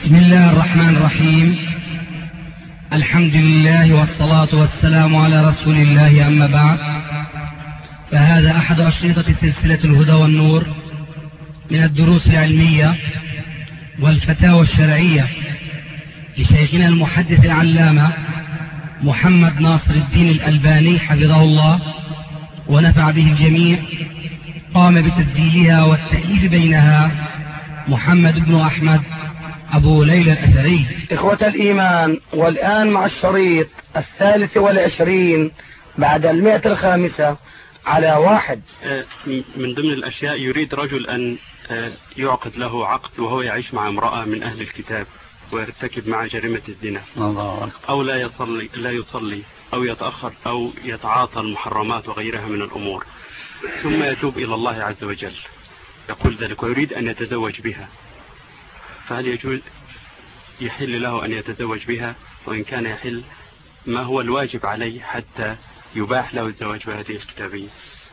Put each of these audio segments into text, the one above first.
بسم الله الرحمن الرحيم. الحمد لله والصلاة والسلام على رسول الله، أما بعد، فهذا أحد أشرطة سلسلة الهدى والنور من الدروس العلمية والفتاوى الشرعية لشيخنا المحدث العلامة محمد ناصر الدين الألباني حفظه الله ونفع به الجميع. قام بتسجيلها والتأليف بينها محمد بن أحمد أبو ليلى الأثري. إخوة الإيمان، والآن مع الشريط 23 بعد 105 على 1. من ضمن الأشياء، يريد رجل أن يعقد له عقد وهو يعيش مع امرأة من أهل الكتاب ويرتكب مع جريمة الزنا، أو لا يصلي أو يتأخر أو يتعاطى المحرمات وغيرها من الأمور، ثم يتوب إلى الله عز وجل يقول ذلك ويريد أن يتزوج بها، فهل يجوز يحل له أن يتزوج بها؟ وإن كان يحل، ما هو الواجب عليه حتى يباح له الزواج بهذه الكتابية؟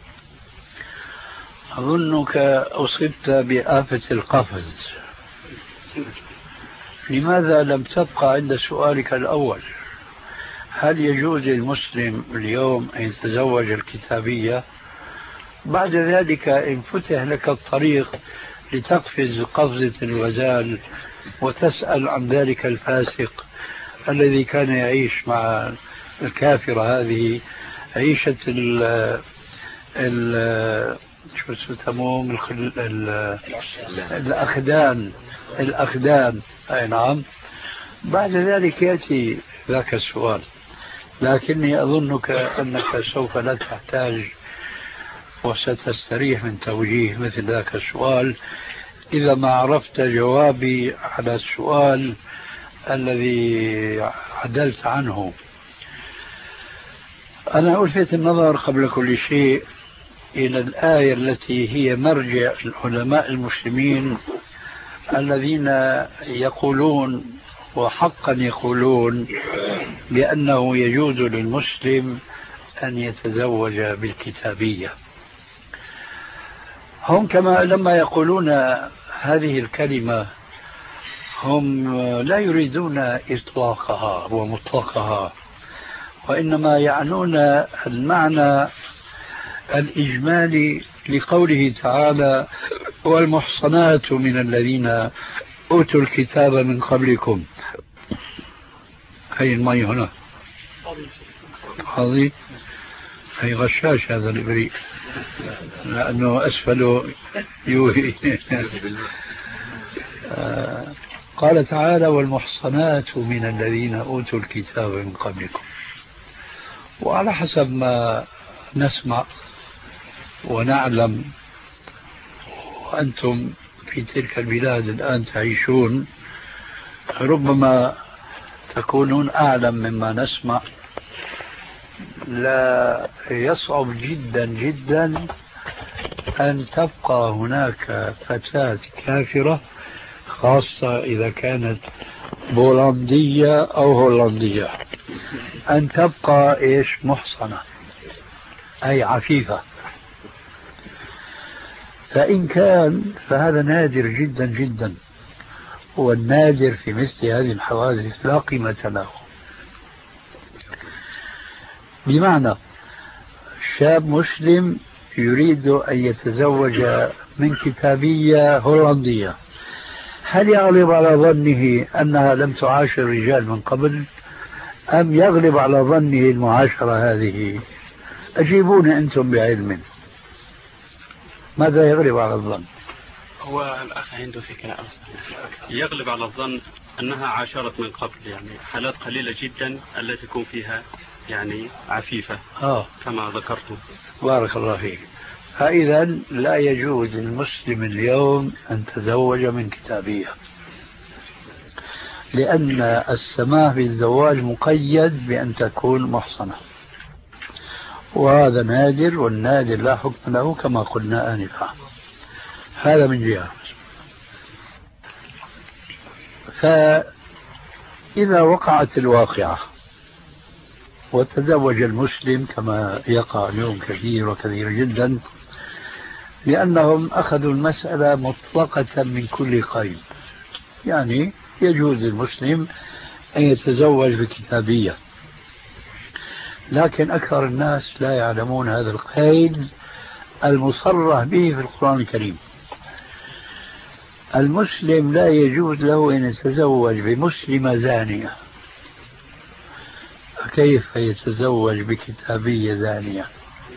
أظنك أصبت بآفة القفز. لماذا لم تبقى عند سؤالك الأول؟ هل يجوز للمسلم اليوم أن يتزوج الكتابية؟ بعد ذلك إن فتح لك الطريق لتقفز قفزة الغزال وتسأل عن ذلك الفاسق الذي كان يعيش مع الكافرة هذه عيشة شو يسموهم الأخدان. أي نعم. بعد ذلك يأتي ذاك السؤال، لكني أظنك أنك سوف لا تحتاج وستستريح من توجيه مثل ذاك السؤال إذا ما عرفت جوابي على السؤال الذي عدلت عنه. أنا ألفت النظر قبل كل شيء إلى الآية التي هي مرجع العلماء المسلمين الذين يقولون وحقا يقولون بأنه يجوز للمسلم أن يتزوج بالكتابية. هم كما لما يقولون هذه الكلمة هم لا يريدون إطلاقها ومطلقها، وإنما يعنون المعنى الإجمالي لقوله تعالى: والمحصنات من الذين أوتوا الكتاب من قبلكم. هي المي هنا هذه هي غشاش هذا الإبريق لأنه أسفله يوهي. قال تعالى: والمحصنات من الذين أوتوا الكتاب من قبلكم. وعلى حسب ما نسمع ونعلم، وأنتم في تلك البلاد الآن تعيشون، ربما تكونون أعلم مما نسمع، لا يصعب جدا جدا أن تبقى هناك فتاة كافرة، خاصة إذا كانت بولندية أو هولندية، أن تبقى محصنة أي عفيفة. فإن كان فهذا نادر جدا جدا، والنادر في مثل هذه الحوادث لا قيمة له. بمعنى شاب مسلم يريد أن يتزوج من كتابية هولندية، هل يغلب على ظنه أنها لم تعاشر رجال من قبل، أم يغلب على ظنه المعاشرة هذه؟ أجيبوني أنتم بعلم، ماذا يغلب على الظن؟ هو الأخ عنده فكرة يغلب على الظن أنها عاشرت من قبل، يعني حالات قليلة جدا التي تكون فيها يعني عفيفة كما ذكرتم. بارك الله فيك. فإذا لا يجوز للمسلم اليوم أن تزوج من كتابية، لأن السماح بالزواج مقيد بأن تكون محصنة، وهذا نادر، والنادر لا حكم له كما قلنا آنفا. هذا من جهة. فإذا وقعت الواقعة وتزوج المسلم كما يقع اليوم كثير وكثير جدا، لأنهم أخذوا المسألة مطلقة من كل قيد، يعني يجوز للمسلم أن يتزوج بكتابية، لكن أكثر الناس لا يعلمون هذا القيد المصرح به في القرآن الكريم. المسلم لا يجوز له أن يتزوج بمسلمة زانية، فكيف يتزوج بكتابية زانية؟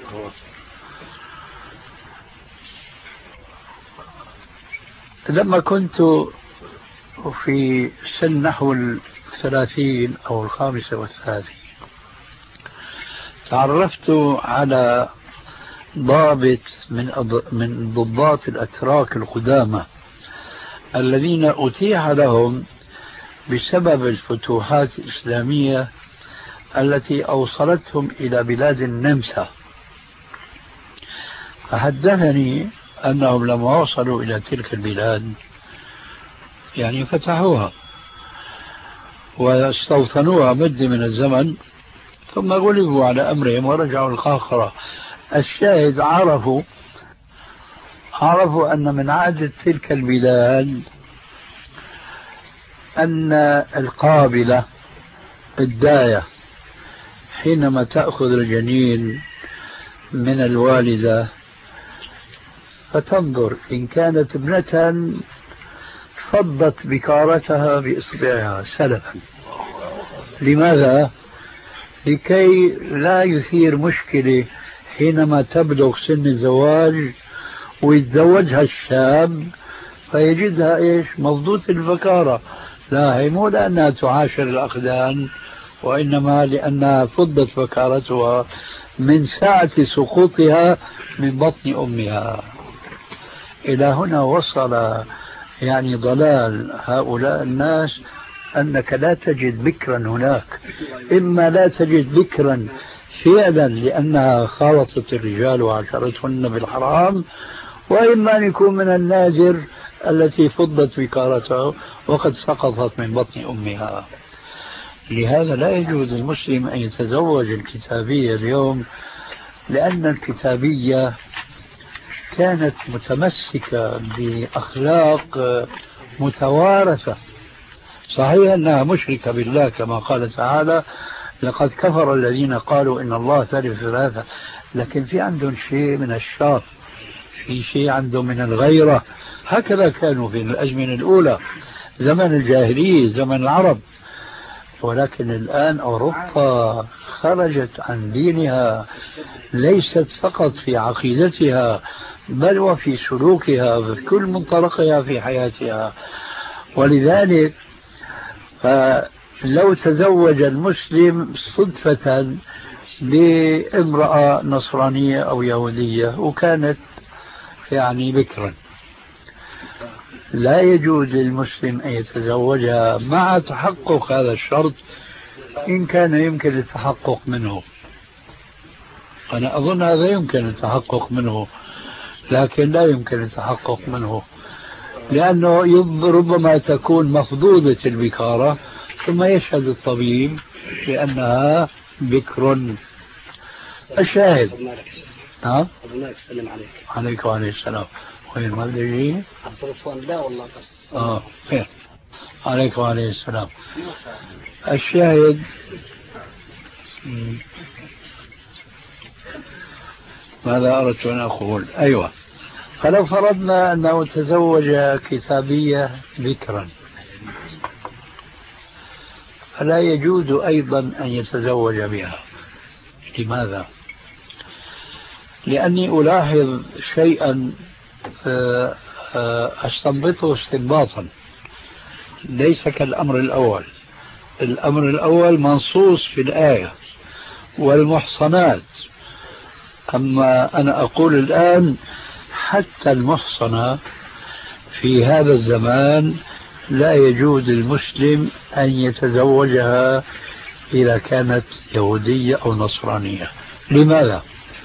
لما كنت في سن نحو 30 أو 35 تعرفت على ضابط من ضباط الأتراك القدامى الذين أتيح لهم بسبب الفتوحات الإسلامية التي أوصلتهم إلى بلاد النمسا. فحدثني أنهم لما وصلوا إلى تلك البلاد يعني فتحوها واستوطنوها مدة من الزمن، ثم غلبوا على أمرهم ورجعوا القاهرة. الشاهد عرفوا أن من عادة تلك البلاد أن القابلة الداية حينما تأخذ الجنين من الوالدة فتنظر إن كانت ابنة فضت بكارتها بإصبعها سلفا. لماذا؟ لكي لا يثير مشكلة حينما تبلغ سن الزواج ويتزوجها الشاب فيجدها إيش مفضوط البكارة. لا، هي مو لأنها تعاشر الأقدان، وإنما لأنها فضت بكارتها من ساعة سقوطها من بطن أمها. إلى هنا وصل يعني ضلال هؤلاء الناس أنك لا تجد بكرا هناك، إما لا تجد بكرا فعلا لأنها خالطت الرجال وعاشرتهن بالحرام، وإما أن يكون من النادر التي فضت بكارتها وقد سقطت من بطن أمها. لهذا لا يجوز للمسلم أن يتزوج الكتابية اليوم، لأن الكتابية كانت متمسكة بأخلاق متوارثة. صحيح أنها مشركة بالله كما قال تعالى لقد كفر الذين قالوا إن الله ثالث ثلاثة، لكن في عندهم شيء من الشاف، في شيء عندهم من الغيرة. هكذا كانوا في الأزمنة الأولى زمن الجاهلية زمن العرب. ولكن الآن أوروبا خرجت عن دينها، ليست فقط في عقيدتها بل وفي سلوكها وفي كل منطلقها في حياتها. ولذلك لو تزوج المسلم صدفة بامرأة نصرانية أو يهودية وكانت يعني بكرا، لا يجوز للمسلم أن يتزوجها مع تحقق هذا الشرط إن كان يمكن التحقق منه. أنا أظن هذا يمكن التحقق منه، لكن لا يمكن التحقق منه لأنه ربما تكون مفضوضة البكارة ثم يشهد الطبيب بأنها بكر. الشاهد عليك وعليه السلام. وين ما بدي يجي؟ لا والله بس خير. عليك وعليه السلام. الشاهد ماذا أردت أن أقول؟ أيوة، فلو فرضنا أنه تزوج كتابية بكرا فلا يجوز أيضا أن يتزوج بها. لماذا؟ لأني ألاحظ شيئا أستنبطه استنباطا ليس كالأمر الأول. الأمر الأول منصوص في الآية والمحصنات، أما أنا أقول الآن حتى المحصنة في هذا الزمان لا يجوز للمسلم أن يتزوجها إذا كانت يهودية أو نصرانية. لماذا؟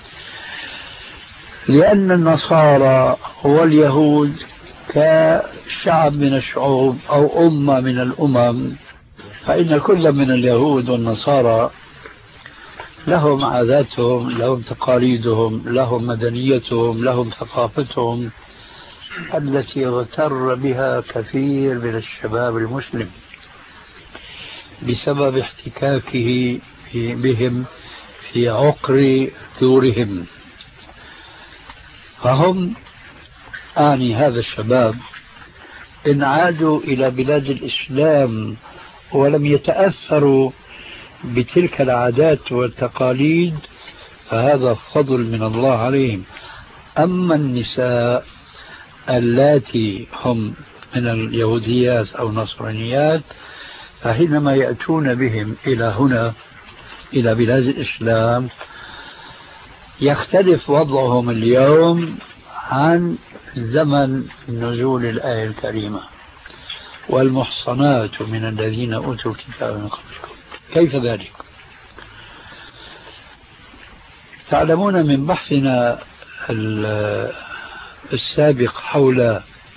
لأن النصارى واليهود كشعب من الشعوب أو أمة من الأمم، فإن كل من اليهود والنصارى لهم عاداتهم، لهم تقاليدهم، لهم مدنيتهم، لهم ثقافتهم. التي اغتر بها كثير من الشباب المسلم بسبب احتكاكه بهم في عقر ثورهم. فهم أعني هذا الشباب إن عادوا إلى بلاد الإسلام ولم يتأثروا بتلك العادات والتقاليد فهذا فضل من الله عليهم. أما النساء اللاتي هم من اليهوديات أو النصرانيات فحينما يأتون بهم إلى هنا إلى بلاد الإسلام يختلف وضعهم اليوم عن زمن نزول الآية الكريمة والمحصنات من الذين أوتوا الكتاب من قبلكم. كيف ذلك؟ تعلمون من بحثنا السابق حول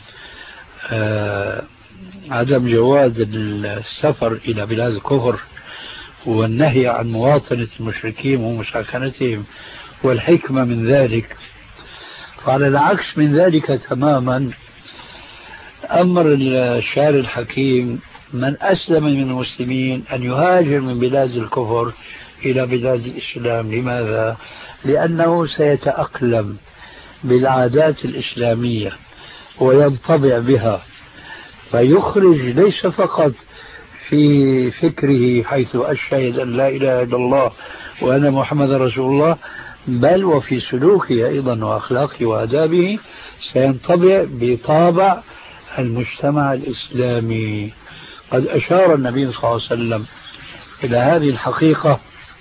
عدم جواز السفر إلى بلاد الكفر والنهي عن مواطنة المشركين ومساكنتهم والحكمة من ذلك، فعلى العكس من ذلك تماما أمر الشارع الحكيم من أسلم من المسلمين أن يهاجر من بلاد الكفر إلى بلاد الإسلام. لماذا؟ لأنه سيتأقلم بالعادات الإسلامية وينطبع بها، فيخرج ليس فقط في فكره حيث أشهد أن لا إله إلا الله وأن محمد رسول الله، بل وفي سلوكه أيضا وأخلاقه وآدابه سينطبع بطابع المجتمع الإسلامي. قد أشار النبي صلى الله عليه وسلم إلى هذه الحقيقة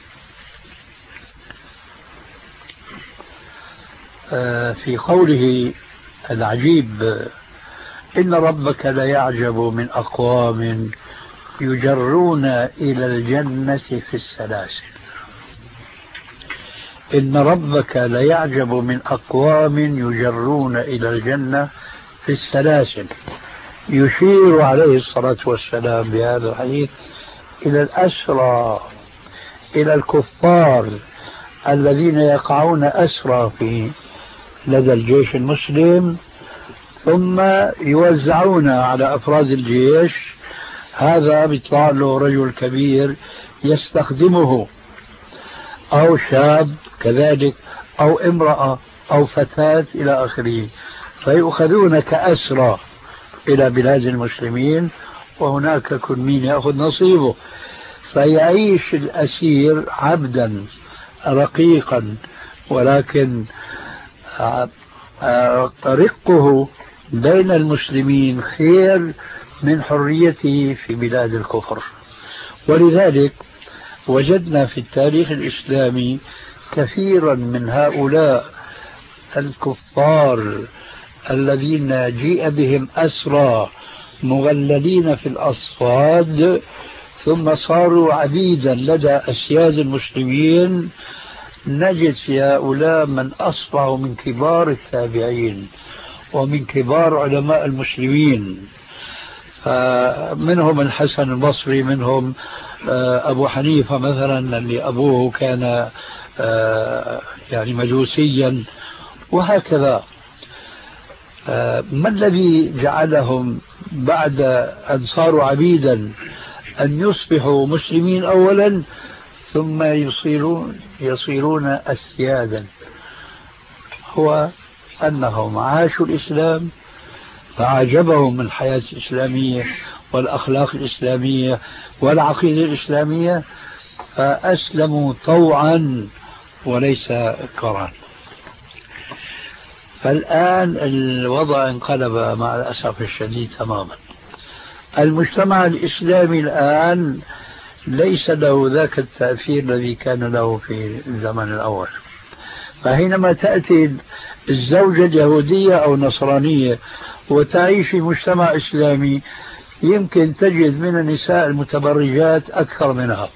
في قوله العجيب: إن ربك ليعجب من أقوام يجرون إلى الجنة في السلاسل. إن ربك ليعجب من أقوام يجرون إلى الجنة في السلاسل. يشير عليه الصلاة والسلام بهذا الحديث إلى الأسرى، إلى الكفار الذين يقعون أسرى في لدى الجيش المسلم ثم يوزعون على أفراد الجيش. هذا بيطلع له رجل كبير يستخدمه أو شاب كذلك أو امرأة أو فتاة إلى آخره، فيؤخذون كأسرى إلى بلاد المسلمين، وهناك كل مين يأخذ نصيبه، فيعيش الأسير عبدا رقيقا، ولكن رقه بين المسلمين خير من حريته في بلاد الكفر. ولذلك وجدنا في التاريخ الإسلامي كثيرا من هؤلاء الكفار الذين جيء بهم أسرى مغللين في الأصفاد ثم صاروا عبيدا لدى أسياد المسلمين. نجد في هؤلاء من أصبحوا من كبار التابعين ومن كبار علماء المسلمين، منهم الحسن البصري، منهم أبو حنيفة مثلا اللي أبوه كان يعني مجوسيا، وهكذا. ما الذي جعلهم بعد أن صاروا عبيدا أن يصبحوا مسلمين أولا ثم يصيرون أسيادا؟ هو أنهم عاشوا الإسلام فعجبهم من الحياة الإسلامية والأخلاق الإسلامية والعقيدة الإسلامية فأسلموا طوعا وليس كرها. فالآن الوضع انقلب مع الأسف الشديد تماما. المجتمع الإسلامي الآن ليس له ذاك التأثير الذي كان له في الزمن الأول. فحينما تأتي الزوجة اليهودية أو النصرانية وتعيش في مجتمع إسلامي يمكن تجد من النساء المتبرجات أكثر منها،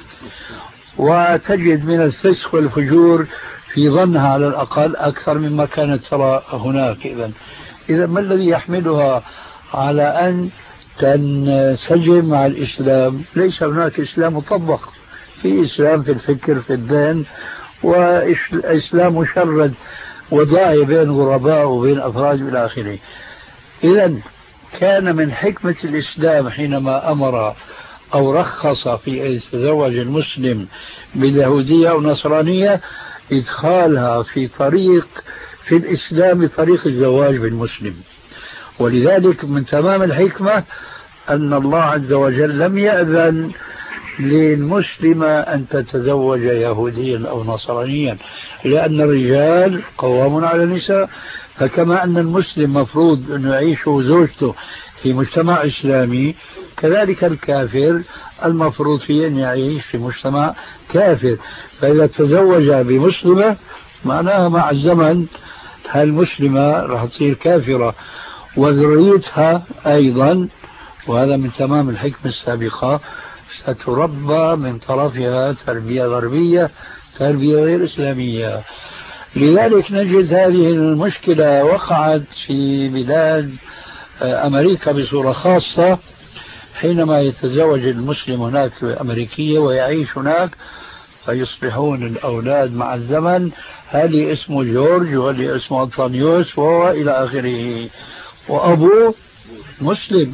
وتجد من الفسق والفجور في ظنها على الأقل أكثر مما كانت ترى هناك. إذا ما الذي يحملها على أن تنسجم مع الإسلام؟ ليس هناك إسلام مطبق، في إسلام في الفكر في الدين، وإسلام مشرد وضاعي بين غرباء وبين أفراد إلى آخره. إذا كان من حكمة الإسلام حينما أمر أو رخص في أن يتزوج المسلم باليهودية أو النصرانية إدخالها في الإسلام طريق الزواج بالمسلم. ولذلك من تمام الحكمة أن الله عز وجل لم يأذن للمسلمة أن تتزوج يهوديا أو نصرانيا، لأن الرجال قوام على النساء. فكما أن المسلم مفروض أن يعيش زوجته في مجتمع إسلامي، كذلك الكافر المفروض فيه أن يعيش في مجتمع كافر. فإذا تزوج بمسلمة معناها مع الزمن هالمسلمة راح تصير كافرة، وذريتها أيضا، وهذا من تمام الحكمة السابقة، ستربى من طرفها تربية غربية، تربية غير إسلامية. لذلك نجد هذه المشكلة وقعت في بلاد أمريكا بصورة خاصة، حينما يتزوج المسلم هناك أمريكية ويعيش هناك، فيصبحون الأولاد مع الزمن هذه اسمه جورج وهذه اسمه أنطونيوس وإلى آخره، وأبوه مسلم.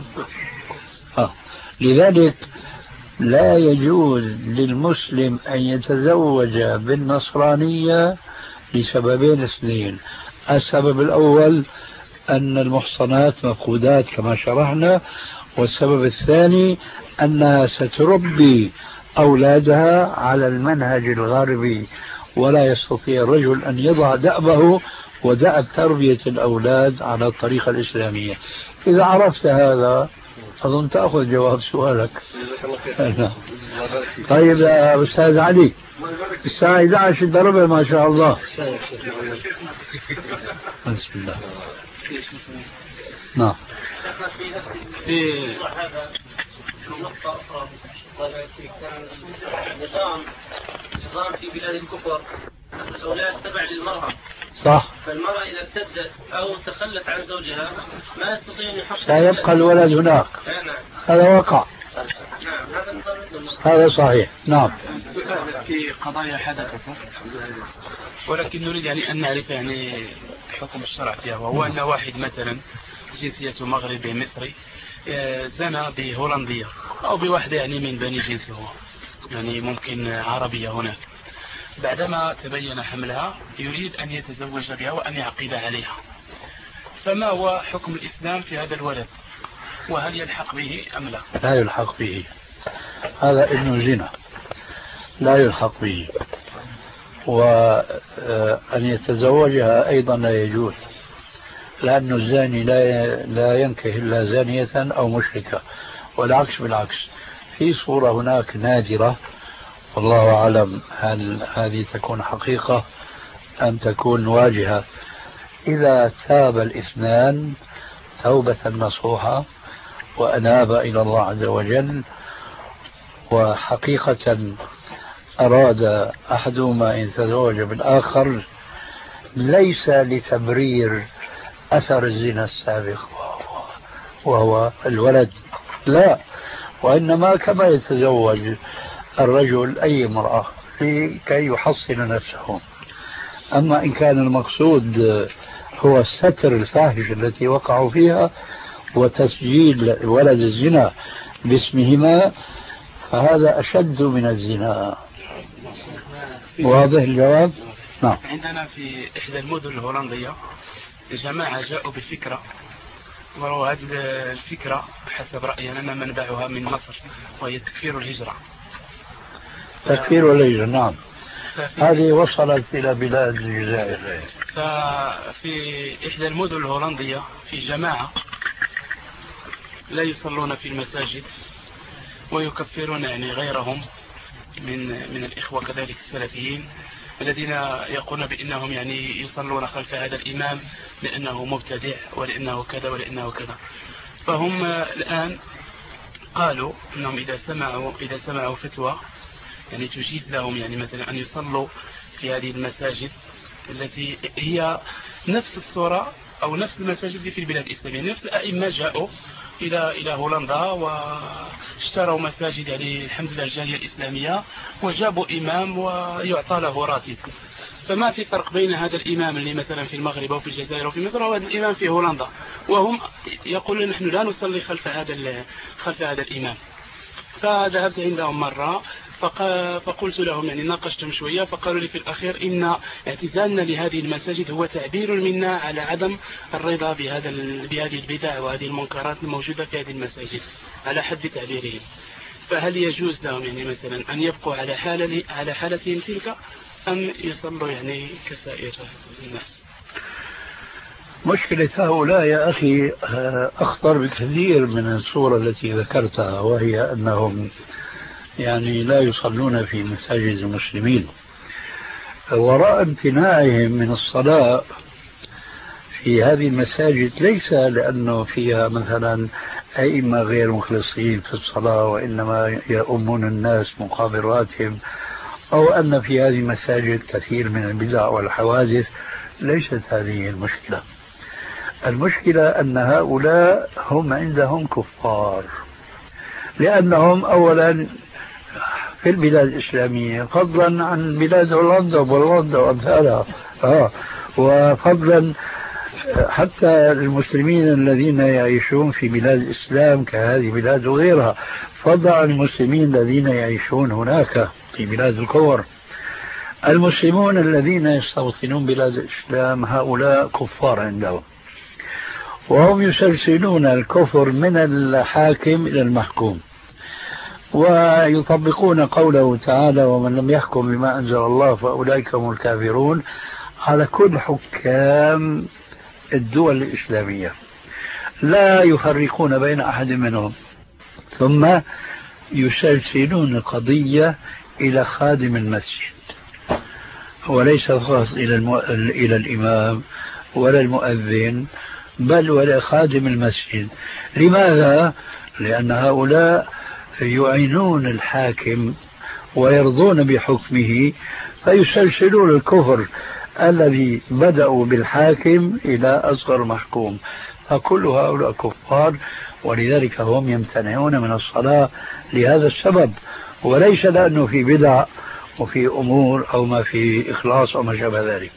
لذلك لا يجوز للمسلم أن يتزوج بالنصرانية لسببين اثنين. السبب الأول أن المحصنات مفقودات كما شرحنا، والسبب الثاني أنها ستربي أولادها على المنهج الغربي، ولا يستطيع الرجل أن يضع دأبه ودأب تربية الأولاد على الطريقة الإسلامية. إذا عرفت هذا أظن تأخذ جواب سؤالك. طيب يا أستاذ علي، الساعة 11 ضربة ما شاء الله. بسم الله. نعم. نظام في بلاد الكفر الأولاد تبع للمرأة. صح. فالمرأة إذا ارتدت أو تخلت عن زوجها ما يستطيع أن يحصل. سيبقى الولد هناك. نعم. هذا واقع. نعم. هذا صحيح. نعم. في قضايا حدثت، ولكن نريد يعني أن نعرف يعني حكم الشرع فيها، وهو أن واحد مثلا جنسيته مغربي مصري زنى بهولندية أو بواحدة يعني من بني جنسه، يعني ممكن عربية هناك. بعدما تبين حملها يريد أن يتزوج بها وأن يعقد عليها، فما هو حكم الإسلام في هذا الولد؟ وهل يلحق به أم لا؟ لا يلحق به، هذا ابن زنا، لا يلحق به. وأن يتزوجها أيضا لا يجوز، لأن الزاني لا ينكح إلا زانية أو مشركة، والعكس بالعكس. في صورة هناك نادرة والله أعلم هل هذه تكون حقيقة أم تكون واجهة، إذا تاب الاثنان توبة نصوحة وأناب إلى الله عز وجل، وحقيقة أراد أحدهما أن يتزوج بالآخر ليس لتبرير أثر الزنا السابق وهو الولد، لا، وإنما كما يتزوج الرجل أي امرأة كي يحصن نفسه. أما إن كان المقصود هو ستر الفاحش التي وقعوا فيها وتسجيل ولد الزنا باسمهما، فهذا أشد من الزنا. واضح الجواب؟ نعم. عندنا في إحدى المدن الهولندية جماعة جاءوا بفكرة، وهذه الفكرة حسب رأينا أن منبعها من مصر، وهي تكفير الهجرة. تكفير الهجرة، نعم. هذه وصلت إلى بلاد الجزائر. ففي إحدى المدن الهولندية في جماعة لا يصلون في المساجد ويكفرون يعني غيرهم من الإخوة كذلك السلفيين الذين يقولون بأنهم يعني يصلون خلف هذا الإمام لأنه مبتدع ولأنه كذا ولأنه كذا. فهم الآن قالوا أنهم إذا سمعوا فتوى يعني تجيز لهم يعني مثلا أن يصلوا في هذه المساجد التي هي نفس الصورة أو نفس المساجد في البلاد الإسلامية، نفس الأئمة جاءوا إلى هولندا واشتروا مساجد، يعني الحمد لله الجالية الإسلامية، وجابوا إمام ويعطى له راتب. فما في فرق بين هذا الإمام اللي مثلا في المغرب أو في الجزائر أو في مصر وهذا الإمام في هولندا، وهم يقولون نحن لا نصلي خلف هذا الإمام. فذهبت عندهم مرة فقلت لهم، يعني ناقشتهم شوية، فقالوا لي في الأخير إن اعتزالنا لهذه المساجد هو تعبير منا على عدم الرضا بهذه البدع وهذه المنكرات الموجودة في هذه المساجد على حد تعبيرهم. فهل يجوز لهم يعني مثلا أن يبقوا على حالتهم تلك، أم يصلوا يعني كسائر الناس؟ مشكلة هؤلاء يا أخي أخطر بكثير من الصورة التي ذكرتها، وهي أنهم يعني لا يصلون في مساجد المسلمين. وراء امتناعهم من الصلاة في هذه المساجد ليس لأنه فيها مثلا أئمة غير مخلصين في الصلاة وإنما يؤمون الناس مقابل راتب، أو أن في هذه المساجد كثير من البدع والحوادث. ليست هذه المشكلة. المشكلة أن هؤلاء هم عندهم كفار، لأنهم أولا في البلاد الإسلامية، فضلا عن بلاد هولندا وبولندا وأمثالها، وفضلا حتى المسلمين الذين يعيشون في بلاد الإسلام كهذه بلاد وغيرها، فضلا عن المسلمين الذين يعيشون هناك في بلاد الكفر. المسلمون الذين يستوطنون بلاد الإسلام هؤلاء كفار عندهم، وهم يسلسلون الكفر من الحاكم إلى المحكوم، ويطبقون قوله تعالى: ومن لم يحكم بما أنزل الله فأولئك هم الكافرون، على كل حكام الدول الإسلامية، لا يفرقون بين أحد منهم. ثم يسلسلون القضية إلى خادم المسجد، وليس فقط إلى الإمام ولا المؤذن، بل ولا خادم المسجد. لماذا؟ لأن هؤلاء يعينون الحاكم ويرضون بحكمه، فيسلسلون الكفر الذي بدأوا بالحاكم إلى أصغر محكوم، فكل هؤلاء كفار. ولذلك هم يمتنعون من الصلاة لهذا السبب، وليس لأنه في بدع وفي أمور أو ما في إخلاص أو ما شابه ذلك.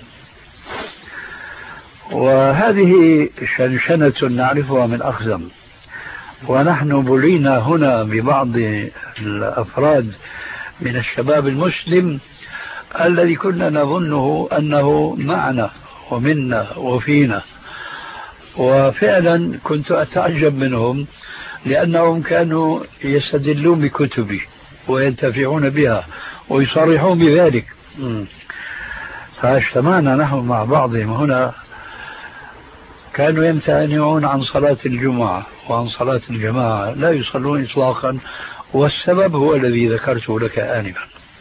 وهذه شنشنة نعرفها من أخزم، ونحن بلينا هنا ببعض الأفراد من الشباب المسلم الذي كنا نظنه أنه معنا ومنا وفينا، وفعلا كنت أتعجب منهم، لأنهم كانوا يستدلون بكتبي وينتفعون بها ويصرحون بذلك. فاجتمعنا نحن مع بعضهم هنا، كانوا يمتنعون عن صلاة الجمعة وعن صلاة الجماعة، لا يصلون إطلاقا، والسبب هو الذي ذكرته لك آنفا.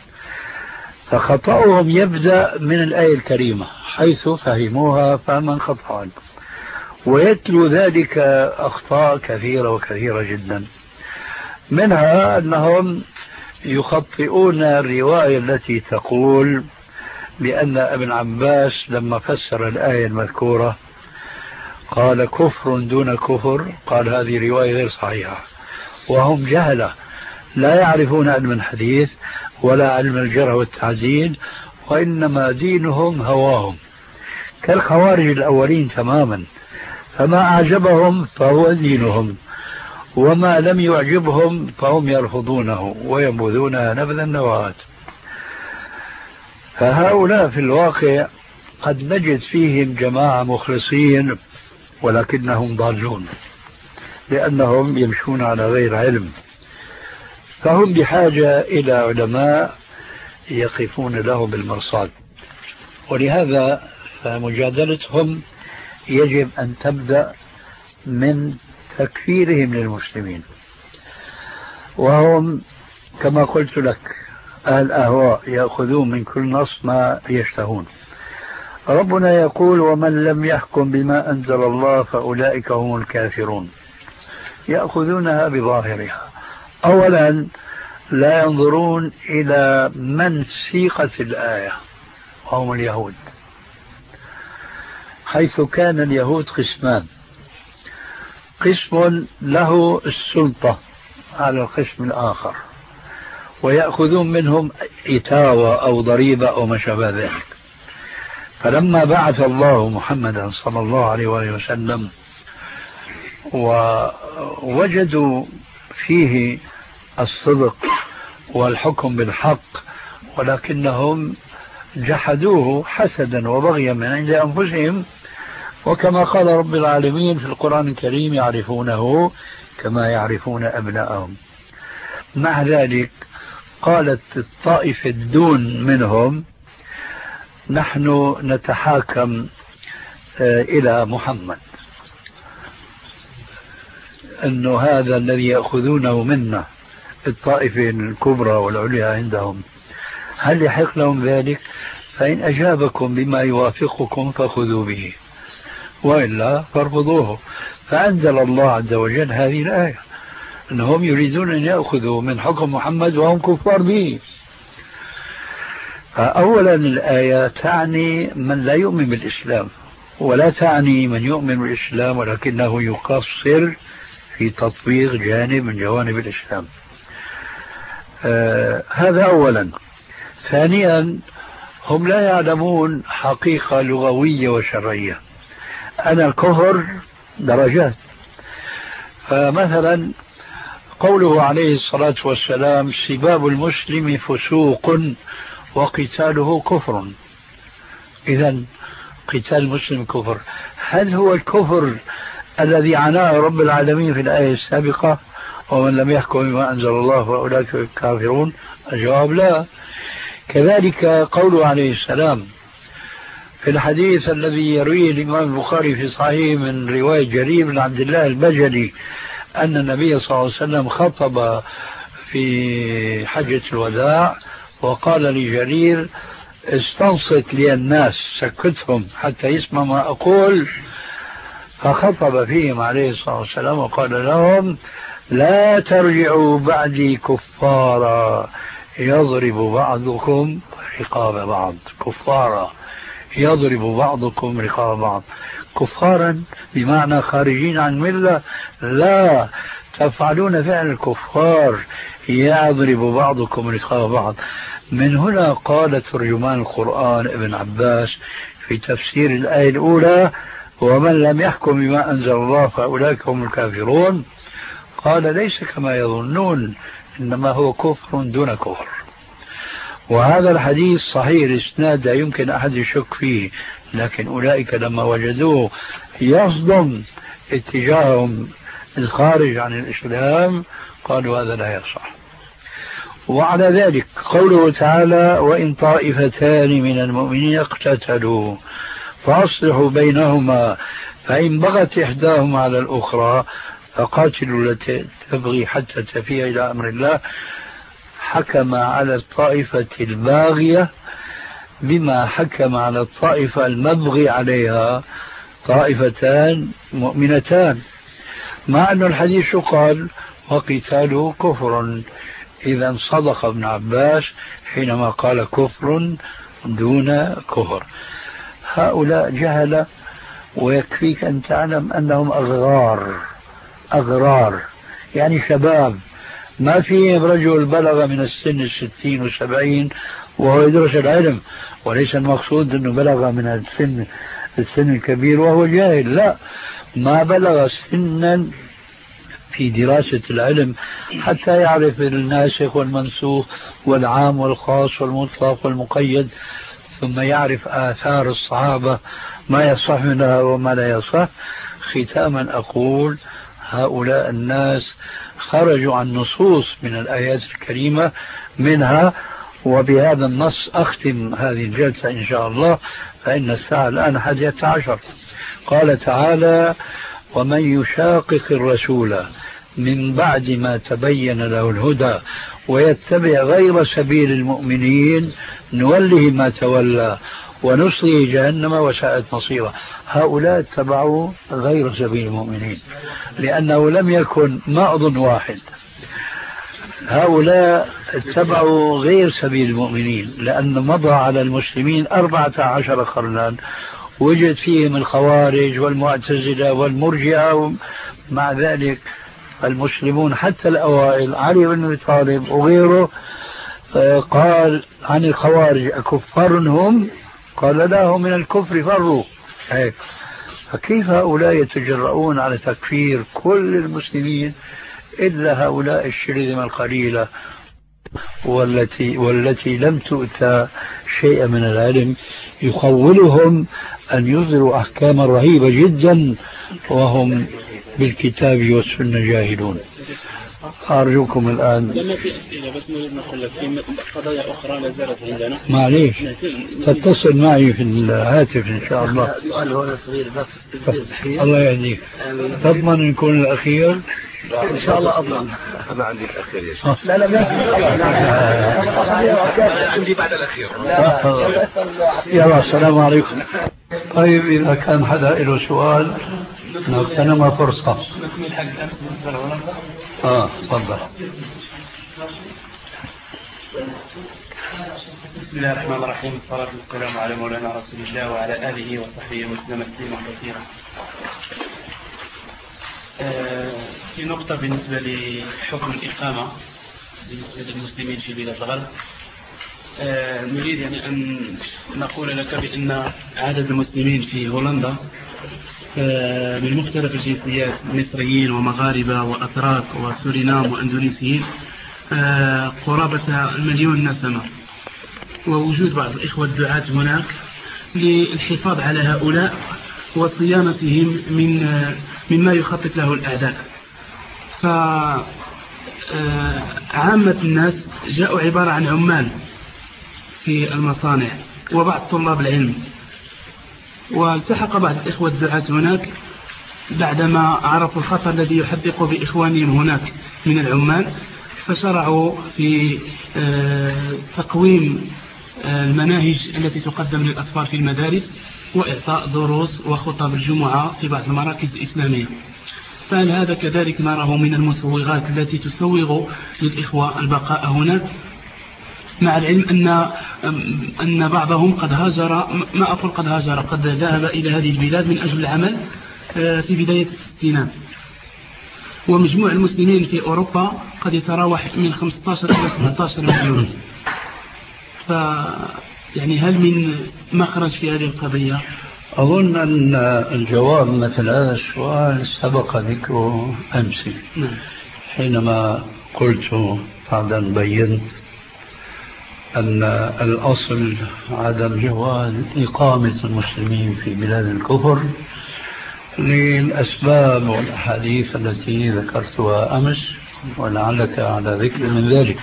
فخطأهم يبدأ من الآية الكريمة حيث فهموها فهما خطأ، ويتلو ذلك أخطاء كثيرة وكثيرة جدا، منها أنهم يخطئون الرواية التي تقول بأن ابن عباس لما فسر الآية المذكورة قال كفر دون كفر، قال هذه رواية غير صحيحة. وهم جهلة لا يعرفون علم الحديث ولا علم الجرح والتعديل، وإنما دينهم هواهم كالخوارج الأولين تماما، فما أعجبهم فهو دينهم، وما لم يعجبهم فهم يرفضونه وينبذونها نبذ النواة. فهؤلاء في الواقع قد نجد فيهم جماعة مخلصين، ولكنهم ضالون لأنهم يمشون على غير علم، فهم بحاجة إلى علماء يقفون لهم بالمرصاد. ولهذا فمجادلتهم يجب أن تبدأ من تكفيرهم للمسلمين، وهم كما قلت لك أهل أهواء يأخذون من كل نص ما يشتهون. ربنا يقول: ومن لم يحكم بما أنزل الله فأولئك هم الكافرون. يأخذونها بظاهرها. أولا لا ينظرون إلى من سيقت الآية، وهم اليهود، حيث كان اليهود قسمان: قسم له السلطة على القسم الآخر ويأخذون منهم إتاوة أو ضريبة أو ما شابه ذلك. فلما بعث الله محمدا صلى الله عليه وسلم ووجدوا فيه الصدق والحكم بالحق ولكنهم جحدوه حسدا وبغيا من عند أنفسهم، وكما قال رب العالمين في القرآن الكريم يعرفونه كما يعرفون أبناءهم. مع ذلك قالت الطائفة الدون منهم نحن نتحاكم إلى محمد، أنه هذا الذي يأخذونه منا الطائفة الكبرى والعليا عندهم، هل يحق لهم ذلك؟ فإن أجابكم بما يوافقكم فخذوا به وإلا فارفضوه. فأنزل الله عز وجل هذه الآية أنهم يريدون أن يأخذوا من حكم محمد وهم كفار به. فأولا الآية تعني من لا يؤمن بالإسلام ولا تعني من يؤمن بالإسلام ولكنه يقصر في تطبيق جانب من جوانب الإسلام. هذا أولا. ثانيا هم لا يعلمون حقيقة لغوية وشرعية. أنا الكفر درجات. فمثلا قوله عليه الصلاة والسلام سباب المسلم فسوق وقتاله كفر، إذن قتال المسلم كفر. هل هو الكفر الذي عناه رب العالمين في الآية السابقة ومن لم يحكم بما أنزل الله فأولئك كافرون؟ الجواب لا. كذلك قوله عليه السلام في الحديث الذي يرويه الإمام البخاري في صحيح من رواية جرير بن عبد الله البجلي أن النبي صلى الله عليه وسلم خطب في حجة الوداع وقال لجرير استنصت لي الناس، سكتهم حتى يسمع ما أقول. فخطب فيهم عليه الصلاة والسلام وقال لهم لا ترجعوا بعدي كفارا يضرب بعضكم رقاب بعض. كفارا يضرب بعضكم رقاب بعض، كفارا بمعنى خارجين عن ملة؟ لا، تفعلون فعل الكفار، يضرب بعضكم رقاب بعض. من هنا قال ترجمان القرآن ابن عباس في تفسير الآية الأولى ومن لم يحكم بما أنزل الله فأولئك هم الكافرون، قال ليس كما يظنون، إنما هو كفر دون كفر. وهذا الحديث صحيح الإسناد لا يمكن أحد يشك فيه، لكن أولئك لما وجدوه يصدم اتجاههم الخارج عن الإسلام قالوا هذا لا يصح. وعلى ذلك قوله تعالى وإن طائفتان من المؤمنين اقتتلوا فأصلحوا بينهما فإن بغت إحداهما على الأخرى فقاتلوا التي تبغي حتى تفيء إلى أمر الله، حكم على الطائفة الباغية بما حكم على الطائفة المبغي عليها، طائفتان مؤمنتان، مع أن الحديث قال وقتاله كفر. إذا صدق ابن عباس حينما قال كفر دون كفر. هؤلاء جهلة، ويكفيك أن تعلم أنهم أغرار يعني شباب، ما فيهم رجل بلغ من السن 60 و70 وهو يدرس العلم، وليس المقصود أنه بلغ من السن الكبير وهو جاهل، لا، ما بلغ سنا في دراسة العلم حتى يعرف الناسخ والمنسوخ والعام والخاص والمطلق والمقيد، ثم يعرف آثار الصحابة ما يصح منها وما لا يصح. ختاما أقول هؤلاء الناس خرجوا عن نصوص من الآيات الكريمة منها، وبهذا النص أختم هذه الجلسة إن شاء الله، فإن الساعة الآن 11. قال تعالى ومن يشاقق الرسول من بعد ما تبين له الهدى ويتبع غير سبيل المؤمنين نوله ما تولى ونصله جهنم وساءت مصيره. هؤلاء اتبعوا غير سبيل المؤمنين لأنه لم يكن، ما أظن واحد، هؤلاء اتبعوا غير سبيل المؤمنين لأن مضى على المسلمين 14 قرنا، وجد فيهم الخوارج والمعتزلة والمرجئة مع ذلك المسلمون حتى الأوائل علي بن أبي طالب وغيره قال عن الخوارج أكفار هم؟ قال لا، هم من الكفر فروا. هيك. فكيف هؤلاء يتجرؤون على تكفير كل المسلمين إلا هؤلاء الشرذمة القليلة والتي لم تؤتى شيئا من العلم يخولهم أن يظهروا أحكاما رهيبة جدا وهم بالكتاب والسنة جاهلون. أرجوكم الآن. لما في أسئلة بس نريد نقول لك في قضايا أخرى لا زالت عندنا. معليش تتصل معي في الهاتف إن شاء الله. سؤال هنا صغير بس. الله يهديك. تضمن أن يكون الأخير؟ إن شاء الله أضمن. أنا عندي الأخير يا شيخ. لا عندي بعد الأخير. يلا السلام عليكم. طيب إذا كان حدا له سؤال نغتنم فرصة. تفضل. بسم الله الرحمن الرحيم، والصلاة والسلام على مولانا رسول الله وعلى آله وصحبه وسلم تسليما كثيرا. في نقطة بالنسبة لحكم الإقامة بالنسبة للمسلمين في بلاد الغرب، نريد يعني أن نقول لك بأن عدد المسلمين في هولندا من مختلف الجنسيات، مصريين ومغاربة وأتراك وسورينام وأندونيسيين، قرابة 1,000,000 نسمة. ووجود بعض الإخوة الدعاة هناك للحفاظ على هؤلاء وصيانتهم مما يخطط له الأعداء. فعامة الناس جاءوا عبارة عن عمال في المصانع وبعض طلاب العلم، والتحق بعض الإخوة الدعاة هناك بعدما عرفوا الخطر الذي يحدق بإخوانهم هناك من العمال، فشرعوا في تقويم المناهج التي تقدم للأطفال في المدارس وإعطاء دروس وخطب الجمعة في بعض المراكز الإسلامية. فهل هذا كذلك نراه من المسوغات التي تسوغ للإخوة البقاء هناك، مع العلم أن بعضهم قد هاجر، ما أقول قد هاجر، قد ذهب إلى هذه البلاد من أجل العمل في بداية الستينات، ومجموع المسلمين في أوروبا قد يتراوح من 15 إلى 17 مليون. يعني هل من مخرج في هذه القضية؟ أظن أن الجواب مثل هذا السؤال سبق ذكره أمس حينما قلت بعد أن بينت أن الأصل عدم جواز إقامة المسلمين في بلاد الكفر للأسباب والأحاديث التي ذكرتها أمس، ولعلك على ذكر من ذلك.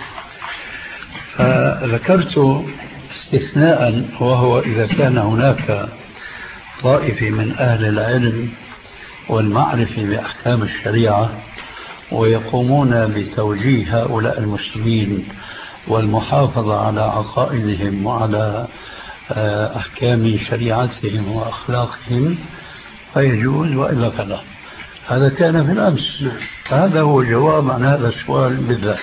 فذكرت استثناء، وهو إذا كان هناك طائفة من أهل العلم والمعرفة بأحكام الشريعة ويقومون بتوجيه هؤلاء المسلمين والمحافظة على عقائدهم وعلى أحكام شريعتهم وأخلاقهم فيجوز، وإلا فلا. هذا كان في الأمس، هذا هو جواب عن هذا السؤال بالذات.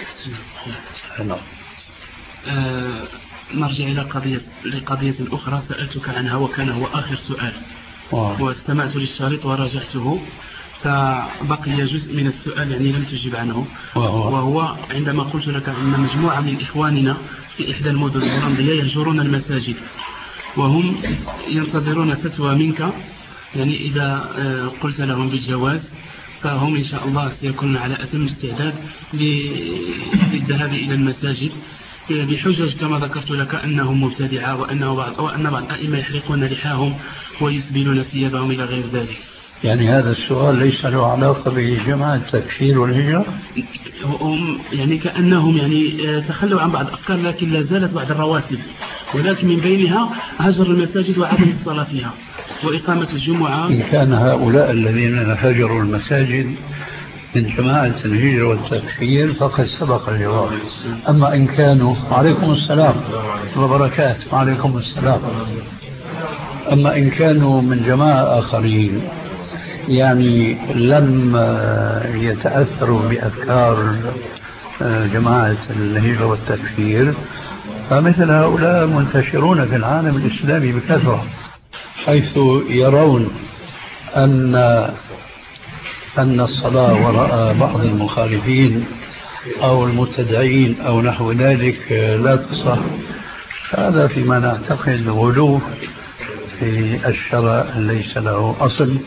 نرجع إلى قضية أخرى سألتك عنها وكان هو آخر سؤال، واستمعت للشريط وراجعته، فبقي جزء من السؤال يعني لم تجب عنه، وهو عندما قلت لك أن مجموعة من إخواننا في إحدى المدن الهولندية يهجرون المساجد وهم ينتظرون فتوى منك، يعني إذا قلت لهم بالجواز فهم إن شاء الله سيكونون على أتم استعداد للذهاب إلى المساجد بحجج كما ذكرت لك أنهم مبتدعة وأن بعض الأئمة يحرقون لحاهم ويسبلون ثيابهم إلى غير ذلك. يعني هذا السؤال ليس له علاقة بجماعة التكفير والهجرة؟ هم يعني كأنهم يعني تخلوا عن بعض الأفكار، لكن لا زالت بعض الرواتب، ولكن من بينها هجر المساجد وعدم الصلاة فيها وإقامة الجمعة. إن كان هؤلاء الذين هجروا المساجد من جماعة الهجرة والتكفير فقد سبق الجواب. أما إن كانوا عليكم السلام وبركاته. وعليكم السلام. أما إن كانوا من جماعة آخرين يعني لم يتأثروا بأفكار جماعة الهجرة والتكفير فمثل هؤلاء منتشرون في العالم الإسلامي بكثرة، حيث يرون أن أن الصلاة وراء بعض المخالفين أو المبتدعين أو نحو ذلك لا تصح، هذا فيما نعتقد غلو في الشرع ليس له أصل.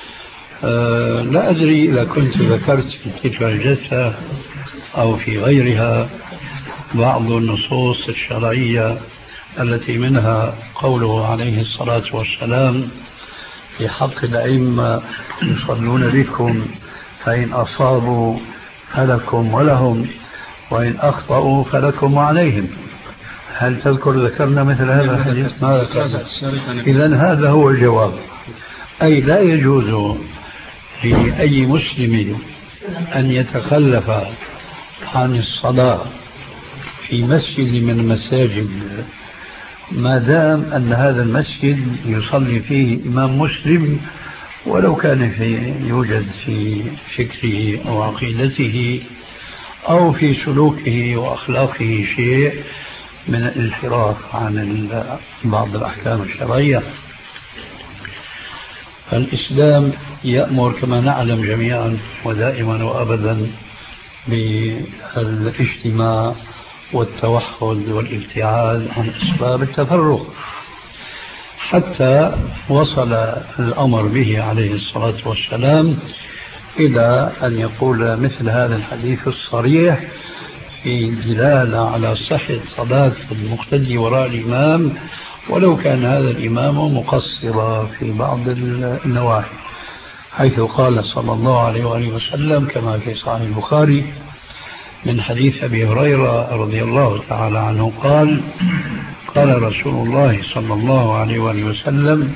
لا أدري إذا كنت ذكرت في تلك الجلسة أو في غيرها بعض النصوص الشرعية التي منها قوله عليه الصلاة والسلام في حق الأئمة يصلون بكم فإن أصابوا فلكم ولهم وإن أخطأوا فلكم وعليهم. هل تذكر ذكرنا مثل هذا الحديث؟ ما ذكرنا. إذن هذا هو الجواب، أي لا يجوز لأي مسلم أن يتخلف عن الصلاة في مسجد من المساجد ما دام أن هذا المسجد يصلي فيه إمام مسلم، ولو كان يوجد في فكره أو عقيدته أو في سلوكه وأخلاقه شيء من الانحراف عن بعض الأحكام الشرعية. الإسلام يأمر كما نعلم جميعا ودائما وأبدا بالاجتماع والتوحد والابتعاد عن أسباب التفرق، حتى وصل الأمر به عليه الصلاة والسلام إلى أن يقول مثل هذا الحديث الصريح في دلالة على صحة صلاة المقتدي وراء الإمام ولو كان هذا الإمام مقصرا في بعض النواحي، حيث قال صلى الله عليه وآله وسلم كما في صحيح البخاري من حديث أبي هريرة رضي الله تعالى عنه قال: قال رسول الله صلى الله عليه وآله وسلم: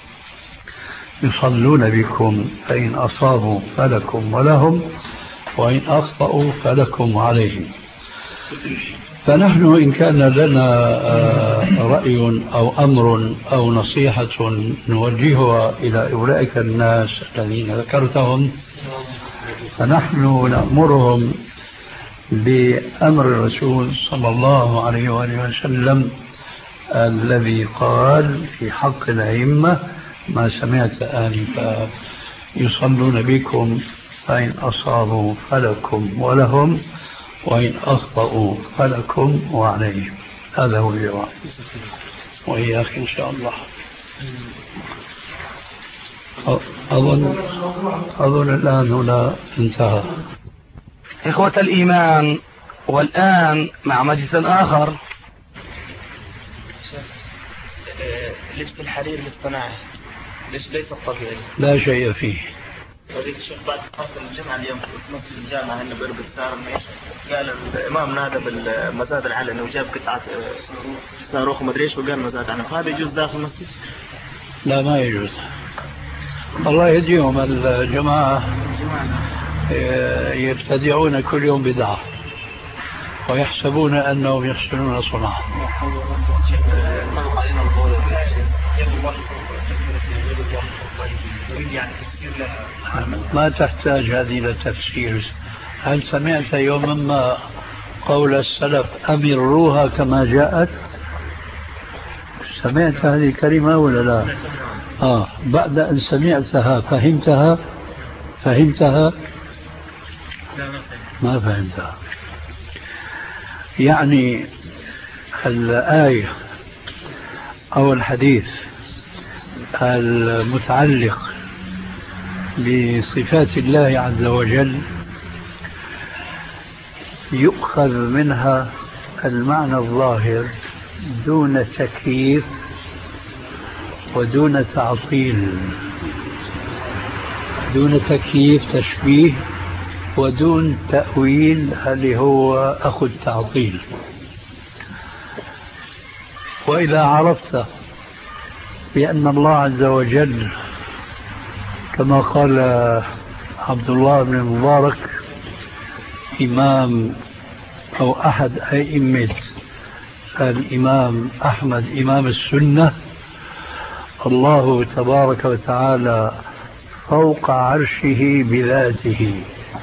يصلون بكم فإن أصابوا فلكم ولهم وإن أخطأوا فلكم وعليهم. فنحن إن كان لنا رأي أو أمر أو نصيحة نوجهها إلى أولئك الناس الذين ذكرتهم، فنحن نأمرهم بأمر الرسول صلى الله عليه وآله وسلم الذي قال في حق الأئمة ما سمعت آنفا: يصلون بكم فإن أصابوا فلكم ولهم وإن أخطأوا فلكم وعليهم. هذا هو الجواب، وإياك إن شاء الله. أظن الآن هنا انتهى. إخوة الإيمان، والآن مع مجلس آخر. لبس الحرير للصناعة ليس طبيعي؟ لا شيء فيه. فضيلة الشيخ بعد فصل الجمعة اليوم في مسجد الجامعة هنا بإربد سار قال الإمام نادى بالمزاد العلني وجاب قطعة صاروخ ومدري ايش وقال مزاد عنه، هذا يجوز داخل المسجد؟ لا ما يجوز. الله يهديهم الجماعة يبتدعون كل يوم بدعة ويحسبون أنهم يحسنون صنعا. ما تحتاج هذه لتفسير. هل سمعت يوما ما قول السلف: أمروها كما جاءت؟ سمعت هذه الكلمة ولا لا؟ بعد أن سمعتها فهمتها؟ ما فهمتها. يعني الآية أو الحديث المتعلق بصفات الله عز وجل يؤخذ منها المعنى الظاهر دون تكييف ودون تعطيل، دون تكييف تشبيه ودون تأويل اللي هو أخذ تعطيل. وإذا عرفت بأن الله عز وجل كما قال عبد الله بن المبارك إمام أو أحد أئمة الإمام أحمد إمام السنة: الله تبارك وتعالى فوق عرشه بذاته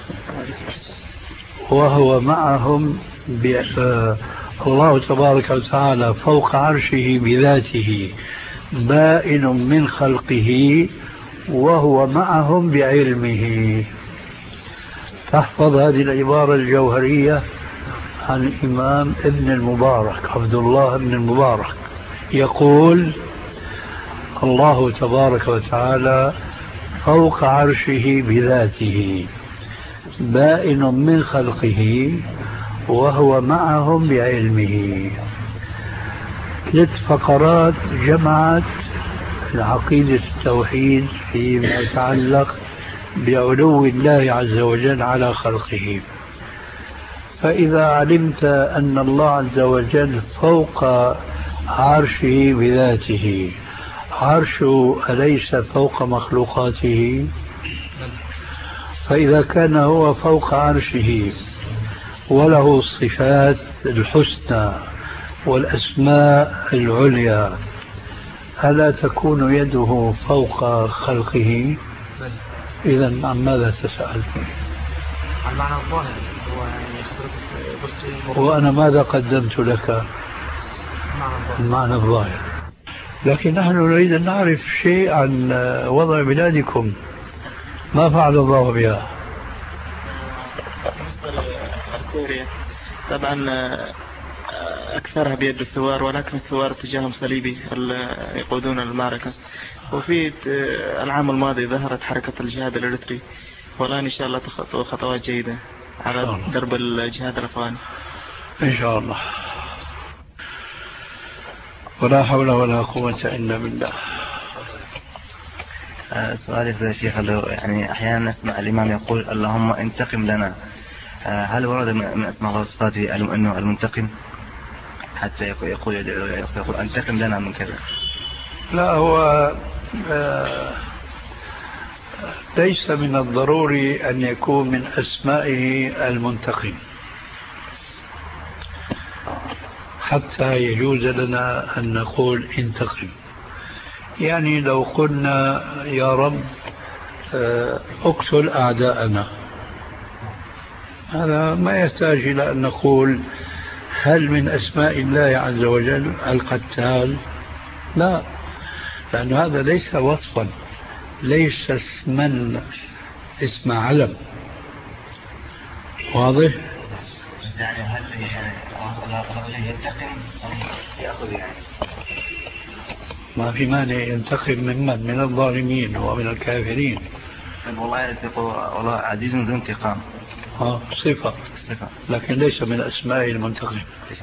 وهو معهم الله تبارك وتعالى فوق عرشه بذاته بائن من خلقه وهو معهم بعلمه. تحفظ هذه العبارة الجوهرية عن الإمام ابن المبارك عبد الله بن المبارك، يقول: الله تبارك وتعالى فوق عرشه بذاته بائن من خلقه وهو معهم بعلمه. 3 فقرات جمعت العقيدة التوحيد فيما يتعلق بعلو الله عز وجل على خلقه. فإذا علمت أن الله عز وجل فوق عرشه بذاته، عرشه أليس فوق مخلوقاته؟ فإذا كان هو فوق عرشه وله الصفات الحسنى والأسماء العليا، ألا تكون يده فوق خلقه؟ إذن عن ماذا تسأل؟ عن معنى الظاهر. وأنا ماذا قدمت لك؟ المعنى الظاهر. لكن نحن نريد أن نعرف شيء عن وضع بلادكم، ما فعل الله بها؟ سوريا طبعا أكثرها بيد الثوار، ولكن الثوار اتجاههم صليبي يقودون المعركة. وفي العام الماضي ظهرت حركة الجهاد الإريتري، والآن إن شاء الله تخطو خطوات جيدة على درب الجهاد الأفغاني إن شاء الله. ولا حول ولا قوة إلا بالله. سؤالي يا شيخ، يعني أحيانا نسمع الإمام يقول اللهم انتقم لنا، هل ورد من أسماء الله وصفاته أنه المنتقم حتى يقول انتقم لنا من كذا؟ لا، هو ليس من الضروري أن يكون من أسمائه المنتقم حتى يجوز لنا أن نقول انتقم. يعني لو قلنا يا رب اقتل أعداءنا، هذا ما يحتاج إلى أن نقول هل من أسماء الله عز وجل القتال؟ لا، لأن هذا ليس وصفا، ليس اسما، اسم علم. واضح؟ يعني هل ينتقم يأخذ يعني ما في مانع ينتقم من الظالمين ومن الكافرين. والله عزيز ذو انتقام، صفة، لكن ليس من أسماء المنتقم.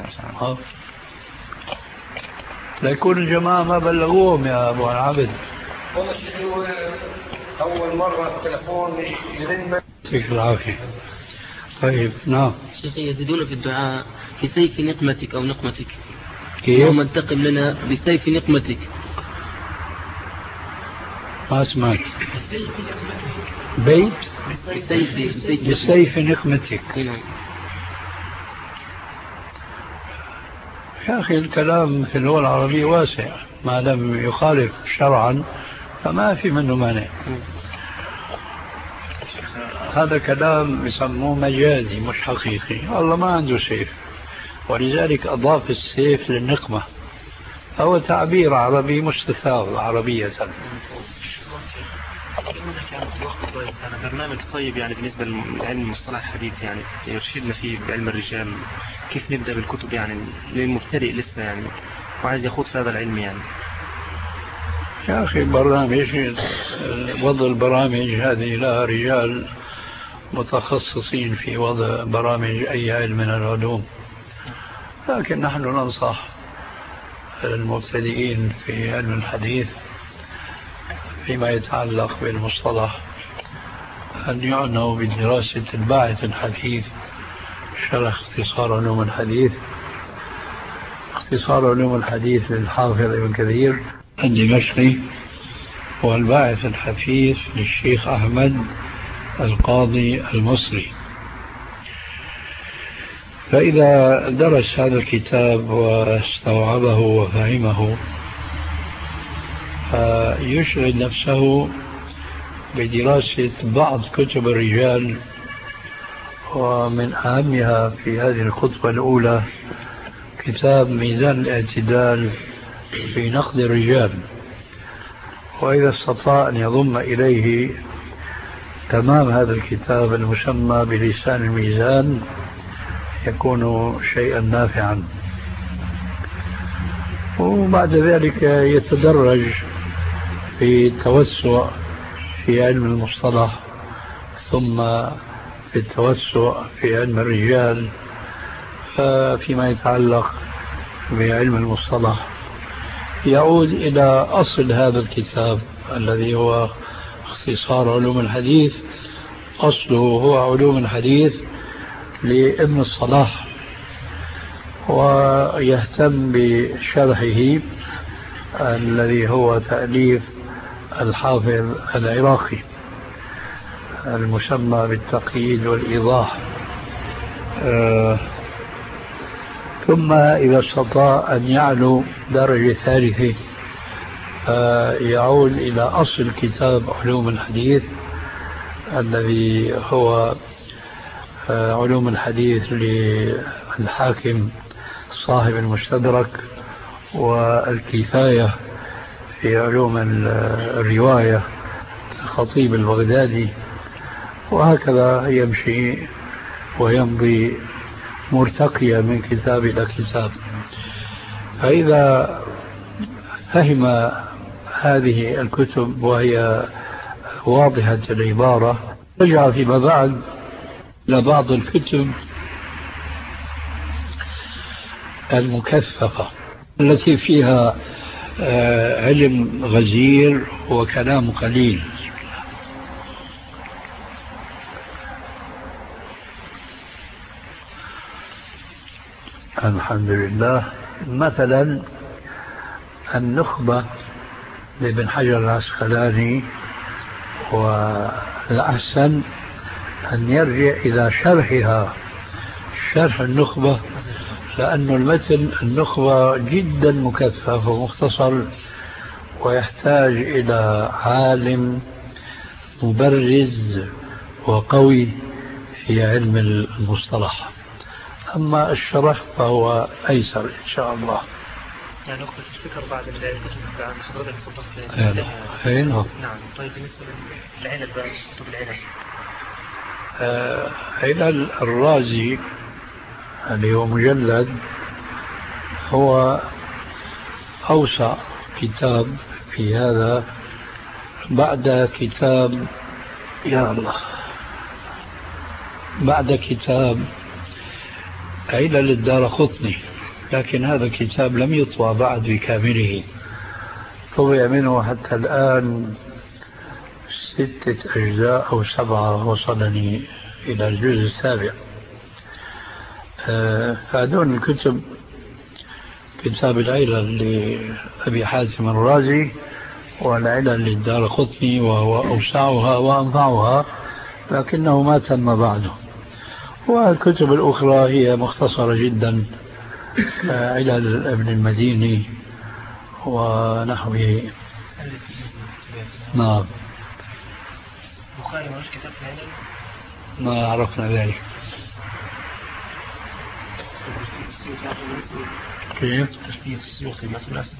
لا يكون الجماعة ما بلغوهم يا أبو العبد. والله شو أول مرة التلفون يرن. يعطيك العافية. طيب نعم. شيخي يزيدون في الدعاء بسيف نقمتك أو نقمتك. اللهم انتقم لنا بسيف نقمتك. ما سمعت. بيت بسيف نقمتك. يا أخي الكلام في اللغة العربية واسع، ما لم يخالف شرعا فما في منه مانع. هذا كلام يسموه مجازي مش حقيقي. الله ما عنده سيف، ولذلك أضاف السيف للنقمة. هو تعبير عربي مستثار عربية. أنا برنامج طيب يعني بالنسبة لعلم المصطلح الحديث، يعني يرشدنا فيه بعلم الرجال، كيف نبدأ بالكتب يعني للمبتدئ لسه يعني وعايز يخوض في هذا العلم يعني. يا أخي برنامج، وضع البرامج هذه لها رجال متخصصين في وضع برامج أي علم من العلوم، لكن نحن ننصح المبتدئين في علم الحديث فيما يتعلق بالمصطلح أن يعنوا بدراسة الباعث الحديث، شرح اختصار علوم الحديث، اختصار علوم الحديث للحافظ ابن كثير الدمشقي، والباعث الحديث للشيخ أحمد القاضي المصري. فإذا درس هذا الكتاب واستوعبه وفهمه فيشغل نفسه بدراسة بعض كتب الرجال، ومن أهمها في هذه الخطبة الأولى كتاب ميزان الاعتدال في نقد الرجال، وإذا استطاع أن يضم إليه تمام هذا الكتاب المسمى بلسان الميزان يكون شيئا نافعا. وبعد ذلك يتدرج في التوسع في علم المصطلح، ثم في التوسع في علم الرجال. فيما يتعلق بعلم المصطلح يعود إلى أصل هذا الكتاب الذي هو اختصار علوم الحديث. أصله هو علوم الحديث لابن الصلاح، ويهتم بشرحه الذي هو تأليف الحافظ العراقي المسمى بالتقييد والإيضاح. ثم إذا استطاع أن يعلو درجة ثالثة يعود إلى أصل كتاب علوم الحديث الذي هو علوم الحديث للحاكم صاحب المستدرك، والكفاية في علوم الرواية الخطيب البغدادي، وهكذا يمشي ويمضي مرتقية من كتاب إلى كتاب. فإذا فهم هذه الكتب وهي واضحة العبارة رجع فيما بعد لبعض الكتب المكثفة التي فيها علم غزير وكلام قليل. الحمد لله. مثلا النخبة لابن حجر العسقلاني، والأحسن أن يرجع إلى شرحها، شرح النخبة، لأن المتن النخبة جدا مكثف ومختصر ويحتاج إلى عالم مبرز وقوي في علم المصطلح. أما الشرح فهو أيسر إن شاء الله. يعني نقطة الفكر بعد الكتب عن حضرتك تفضلت. نعم. طيب بالنسبة للعلل بقى، كتب العلل. علل الرازي اللي هو مجلد هو أوسع كتاب في هذا بعد كتاب بعد كتاب علل الدارقطني، لكن هذا الكتاب لم يطبع بعد بكامله، طبع منه حتى الآن 6 أجزاء أو 7 وصلني إلى الجزء السابع. فهذون الكتب كتاب العلل لأبي حاتم الرازي والعلل للدارقطني وهو أوسعها وأنفعها، لكنه ما تم بعده. والكتب الأخرى هي مختصرة جدا، علل ابن المديني ونحوه. نعم. البخاري مالوش كتاب في العلل؟ ما عرفنا ذلك. كيف؟ تشبيه السيوطي ما تناسب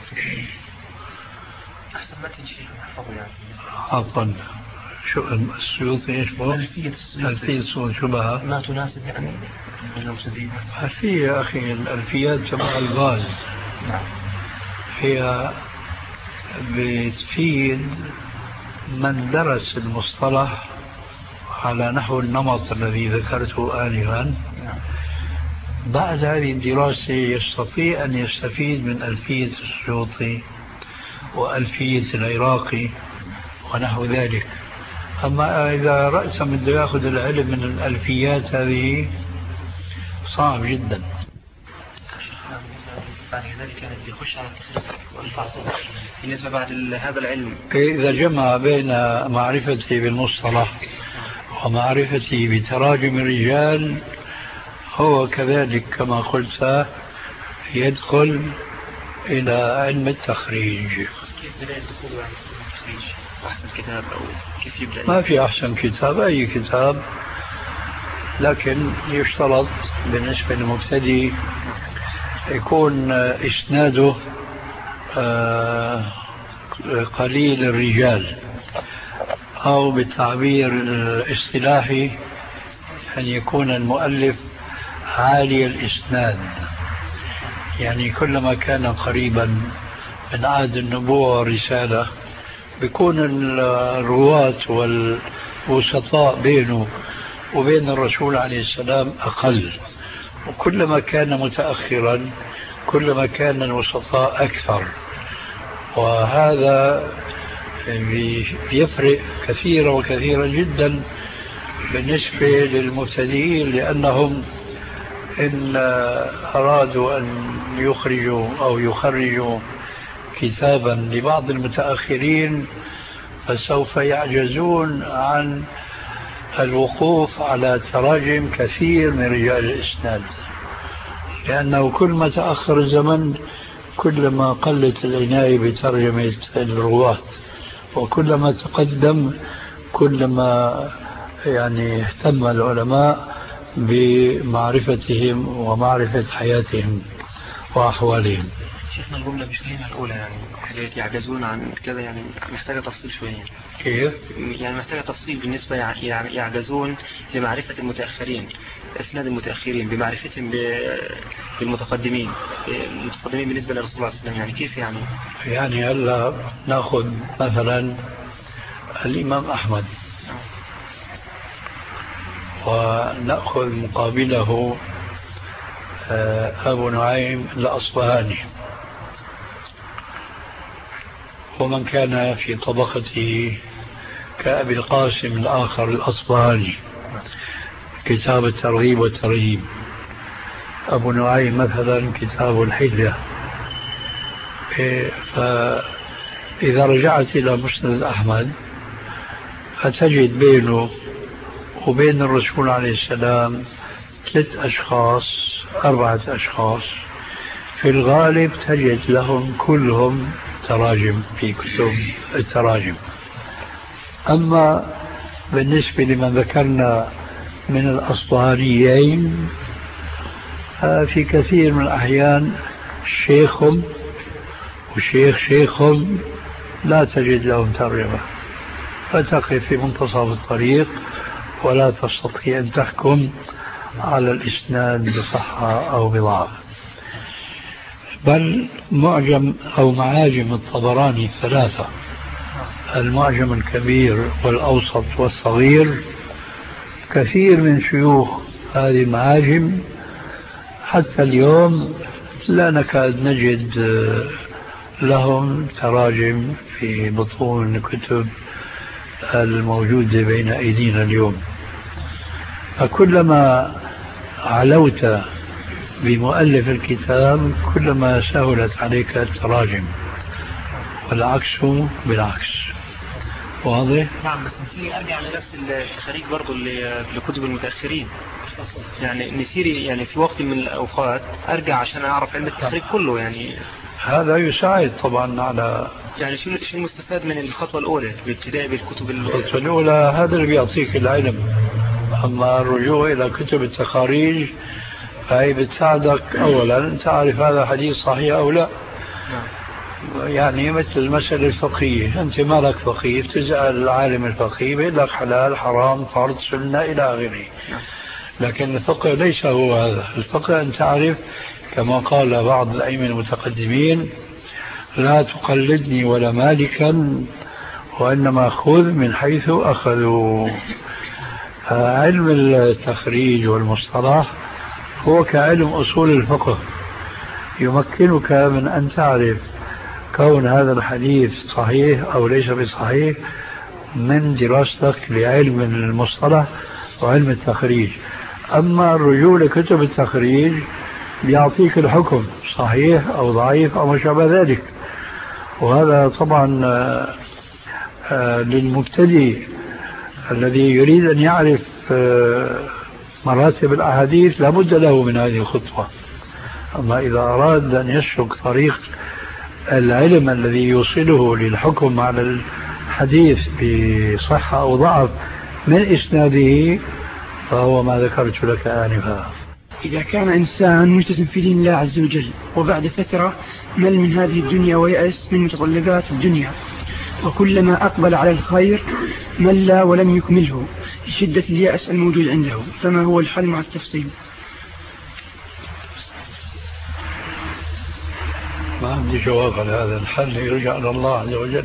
أحسن ما تنشيه نحفظه يعني. عفوا، شو السيوطي ايش بو؟ ألفية السيوطي شو بها؟ ما تناسب يعني لو سديد. ألفية يا أخي، الألفيات تبع الغاز. نعم. هي بتفيد من درس المصطلح على نحو النمط الذي ذكرته آنفا. بعد هذه الدراسة يستطيع أن يستفيد من ألفية السيوطي وألفية العراقي ونحو ذلك. أما إذا رأسا بده يأخذ العلم من الألفيات هذه صعب جدا. بالنسبة بعد هذا العلم إذا جمع بين معرفتي بالمصطلح ومعرفتي بتراجم الرجال هو كذلك كما قلت يدخل إلى علم التخريج. كيف بدأ الدخول على التخريج؟ أحسن كتاب أو كيف يبدأ؟ ما في أحسن كتاب، أي كتاب، لكن يشترط بالنسبة للمبتدئ يكون إسناده قليل الرجال، أو بالتعبير الاصطلاحي أن يكون المؤلف عالي الإسناد، يعني كلما كان قريبا من عهد النبوة والرسالة بيكون الرواة والوسطاء بينه وبين الرسول عليه السلام أقل، وكلما كان متأخرا كلما كان الوسطاء أكثر، وهذا يفرق كثيرا وكثيرا جدا بالنسبة للمبتدئين، لأنهم إن أرادوا أن يخرجوا أو يخرجوا كتابا لبعض المتأخرين فسوف يعجزون عن الوقوف على تراجم كثير من رجال الإسناد، لأنه كل ما تأخر الزمن كلما قلت العناية بترجمة الرواة، وكلما تقدم كلما يعني اهتم العلماء بمعرفتهم ومعرفة حياتهم وأحوالهم. شيخنا الجملة مش فاهمها الأولى، يعني حاجات يعجزون عن كذا، يعني محتاجة تفصيل شوية. كيف؟ يعني محتاجة تفصيل بالنسبة يعني يعجزون لمعرفة المتأخرين، إسناد المتأخرين بمعرفتهم بالمتقدمين، المتقدمين بالنسبة لرسول الله صلى الله عليه وسلم، يعني كيف يعني؟ يعني هلا ناخذ مثلا الإمام أحمد ونأخذ مقابله أبو نعيم الأصبهاني، ومن كان في طبقته كأبي القاسم الآخر الأصبهاني كتاب الترغيب والترهيب، أبو نعيم مثلا كتاب الحلية. فإذا رجعت إلى مسند أحمد فتجد بينه وبين الرسول عليه السلام 3 أشخاص 4 أشخاص، في الغالب تجد لهم كلهم تراجم في كتب التراجم. أما بالنسبة لمن ذكرنا من الأصبهانيين في كثير من الأحيان شيخهم وشيخ شيخهم لا تجد لهم ترجمة، فتقف في منتصف الطريق ولا تستطيع أن تحكم على الإسناد بصحة أو بضعف. بل معجم أو معاجم الطبراني 3، المعجم الكبير والأوسط والصغير، كثير من شيوخ هذه المعاجم حتى اليوم لا نكاد نجد لهم تراجم في بطون الكتب الموجودة بين أيدينا اليوم. فكلما علوت بمؤلف الكتاب كلما سهلت عليك التراجم، والعكس بالعكس. واضح؟ نعم، بس نسيري أرجع لنفس التخاريج برضو لكتب المتأخرين، يعني نسيري يعني في وقت من الأوقات أرجع عشان أعرف علم التخريج كله، يعني هذا يساعد طبعا على يعني شو المستفاد من الخطوة الأولى بالابتداء بالكتب الخطوة الأولى، هذا اللي بيعطيك العلم. أما الرجوع إلى كتب التخاريج فهي بتساعدك أولا تعرف هذا حديث صحيح أو لا. يعني مثل المسألة الفقهية، أنت ما لك فقيه تسأل العالم الفقيه بيقول لك حلال حرام فرض سنة إلى آخره. لكن الفقه ليس هو هذا. الفقه أن تعرف كما قال بعض الأئمة المتقدمين: لا تقلدني ولا مالكا وإنما خذ من حيث أخذوا. علم التخريج والمصطلح هو كعلم أصول الفقه، يمكنك من أن تعرف كون هذا الحديث صحيح أو ليس بصحيح من دراستك لعلم المصطلح وعلم التخريج. أما الرجوع لكتب التخريج بيعطيك الحكم صحيح أو ضعيف أو ما شابه ذلك، وهذا طبعا للمبتدئ الذي يريد أن يعرف مراتب الأحاديث لابد له من هذه الخطوة. أما إذا أراد أن يسلك طريق العلم الذي يوصله للحكم على الحديث بصحة أو ضعف من إسناده فهو ما ذكرت لك آنفا. إذا كان إنسان ملتزم في دين الله عز وجل وبعد فترة مل من هذه الدنيا ويأس من متطلبات الدنيا، وكلما أقبل على الخير مل ولم يكمله لشدة اليأس الموجود عنده، فما هو الحل مع التفصيل؟ ما عندي جواب على هذا. الحل يرجع إلى الله عز وجل.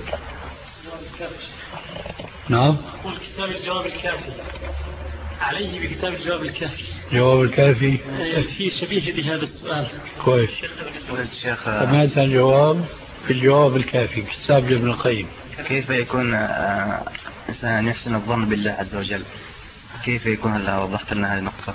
نعم. كتاب الجواب الكافي، عليه بكتاب الجواب الكافي. جواب الكافي في شبيه بهذا السؤال. كويس. سمعت الجواب في الجواب الكافي كتاب ابن القيم. كيف يكون إنسان يحسن الظن بالله عز وجل؟ كيف يكون؟ هلا وضحت لنا هذه النقطة.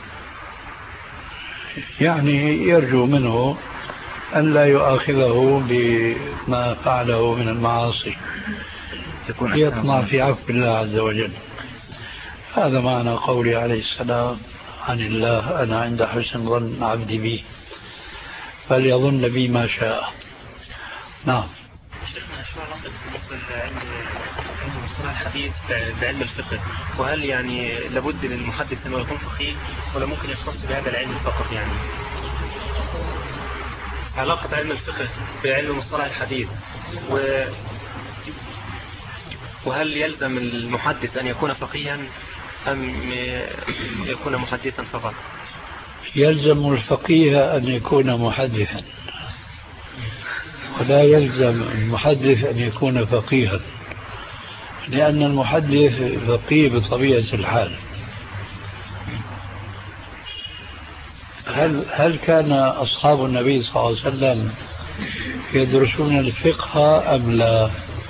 يعني يرجو منه أن لا يؤاخذه بما فعله من المعاصي، يطمع في عفو الله عز وجل. هذا معنى قولي عليه السلام عن الله: أنا عند حسن ظن عبدي بي فليظن بي ما شاء. نعم. شيخنا، شو علاقة علم مصطلح الحديث بعلم الفقه؟ وهل يعني لابد للمحدث أنه يكون فقيه ولا ممكن يختص بهذا العلم فقط؟ يعني علاقة علم الفقه بعلم مصطلح الحديث، وهل يلزم المحدث أن يكون فقيها أم يكون محدثا فقط؟ يلزم الفقيه أن يكون محدثا، ولا يلزم المحدث أن يكون فقيها، لأن المحدث فقيه بطبيعة الحال. هل كان أصحاب النبي صلى الله عليه وسلم يدرسون الفقه أم لا؟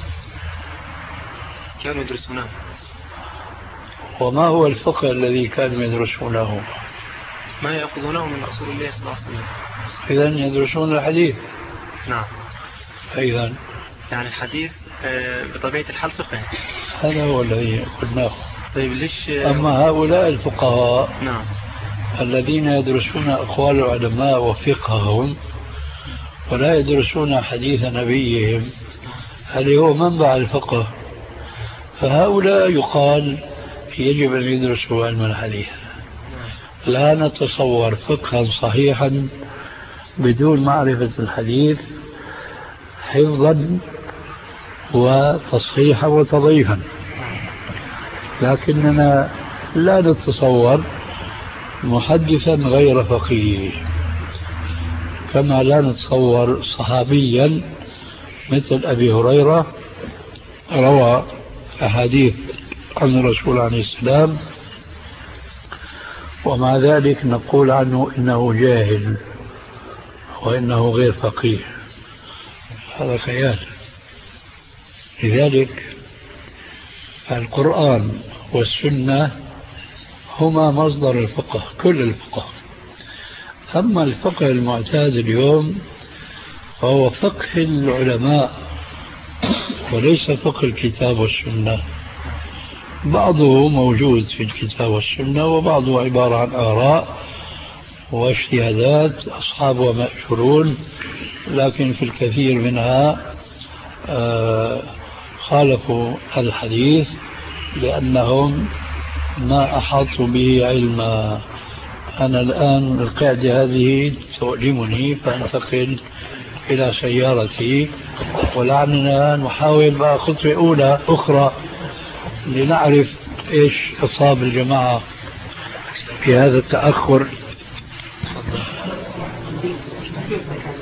كانوا يدرسونه. وما هو الفقه الذي كانوا يدرسونه؟ ما يأخذونه من رسول الله صلى الله عليه وسلم. إذن يدرسون الحديث. نعم. أيضا يعني الحديث بطبيعة الحال فقه. هذا هو الذي قلناه. طيب ليش؟ أما هؤلاء الفقهاء نعم الذين يدرسون أقوال العلماء وفقههم ولا يدرسون حديث نبيهم، هل هو منبع الفقه؟ فهؤلاء يقال يجب أن يدرسوا علم الحديث. لا نتصور فقها صحيحا بدون معرفة الحديث حفظا وتصحيحا وتضعيفا، لكننا لا نتصور محدثا غير فقيه، كما لا نتصور صحابيا مثل أبي هريرة روى أحاديث عن الرسول عليه السلام ومع ذلك نقول عنه إنه جاهل وإنه غير فقيه. هذا خيال. لذلك القرآن والسنة هما مصدر الفقه، كل الفقه. أما الفقه المعتاد اليوم فهو فقه العلماء وليس فقه الكتاب والسنة. بعضه موجود في الكتاب والسنة وبعضه عبارة عن آراء واجتهادات أصحابها مأجورون، لكن في الكثير منها خالفوا الحديث لأنهم ما أحاطوا به علما. أنا الآن القاعدة هذه تؤلمني فأنتقل إلى سيارتي، ولعلنا نحاول بقى خطوة أولى أخرى لنعرف إيش أصاب الجماعة في هذا التأخر.